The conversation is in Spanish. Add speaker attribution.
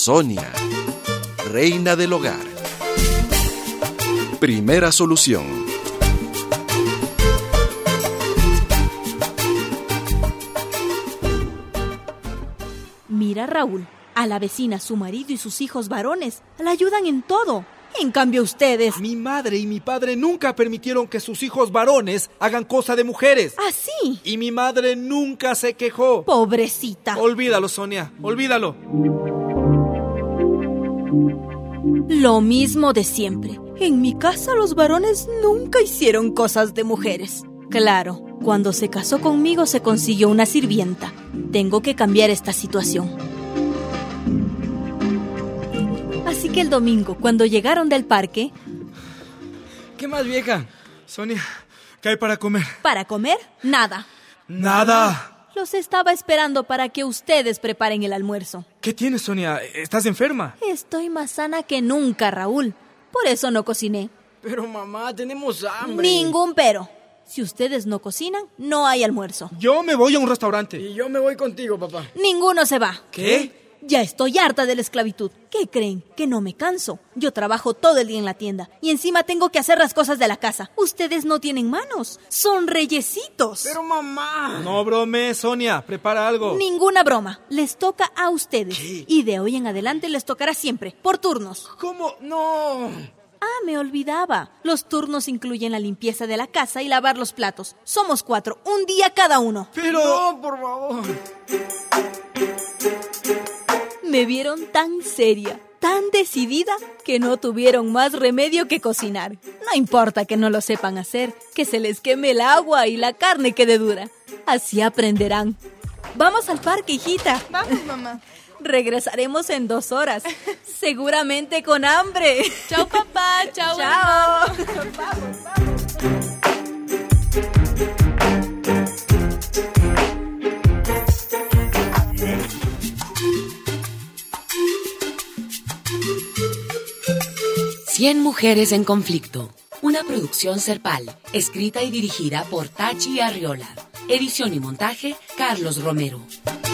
Speaker 1: Sonia, reina del hogar. Primera solución.
Speaker 2: Mira, Raúl, a la vecina, su marido y sus hijos varones la ayudan en todo. En cambio ustedes...
Speaker 3: Mi madre y mi padre nunca permitieron que sus hijos varones hagan cosa de mujeres.
Speaker 2: ¿Ah, sí?
Speaker 3: Y mi madre nunca se quejó.
Speaker 2: Pobrecita.
Speaker 3: Olvídalo, Sonia, olvídalo.
Speaker 2: Lo mismo de siempre. En mi casa los varones nunca hicieron cosas de mujeres. Claro, cuando se casó conmigo se consiguió una sirvienta. Tengo que cambiar esta situación. Así que el domingo, cuando llegaron del parque...
Speaker 3: ¿Qué más, vieja? Sonia, ¿qué hay para comer?
Speaker 2: ¿Para comer? Nada.
Speaker 3: ¡Nada!
Speaker 2: Los estaba esperando para que ustedes preparen el almuerzo.
Speaker 3: ¿Qué tienes, Sonia? ¿Estás enferma?
Speaker 2: Estoy más sana que nunca, Raúl. Por eso no cociné.
Speaker 4: Pero mamá, tenemos hambre.
Speaker 2: Ningún pero. Si ustedes no cocinan, no hay almuerzo.
Speaker 3: Yo me voy a un restaurante.
Speaker 4: Y yo me voy contigo, papá.
Speaker 2: Ninguno se va.
Speaker 3: ¿Qué?
Speaker 2: Ya estoy harta de la esclavitud. ¿Qué creen? ¿Que no me canso? Yo trabajo todo el día en la tienda y encima tengo que hacer las cosas de la casa. Ustedes no tienen manos. Son reyesitos.
Speaker 4: Pero mamá...
Speaker 3: No bromes, Sonia. Prepara algo.
Speaker 2: Ninguna broma. Les toca a ustedes.
Speaker 3: ¿Qué?
Speaker 2: Y de hoy en adelante les tocará siempre, por turnos.
Speaker 3: ¿Cómo?
Speaker 4: No.
Speaker 2: Ah, me olvidaba. Los turnos incluyen la limpieza de la casa y lavar los platos. Somos 4, un día cada uno.
Speaker 3: Pero...
Speaker 4: No, por favor.
Speaker 2: Me vieron tan seria, tan decidida, que no tuvieron más remedio que cocinar. No importa que no lo sepan hacer, que se les queme el agua y la carne quede dura. Así aprenderán. Vamos al parque, hijita.
Speaker 5: Vamos, mamá.
Speaker 2: Regresaremos en 2 horas, seguramente con hambre.
Speaker 5: Chao, papá. Chao,
Speaker 2: Chao.
Speaker 6: Cien mujeres en conflicto. Una producción Serpal, escrita y dirigida por Tachi Arriola. Edición y montaje, Carlos Romero.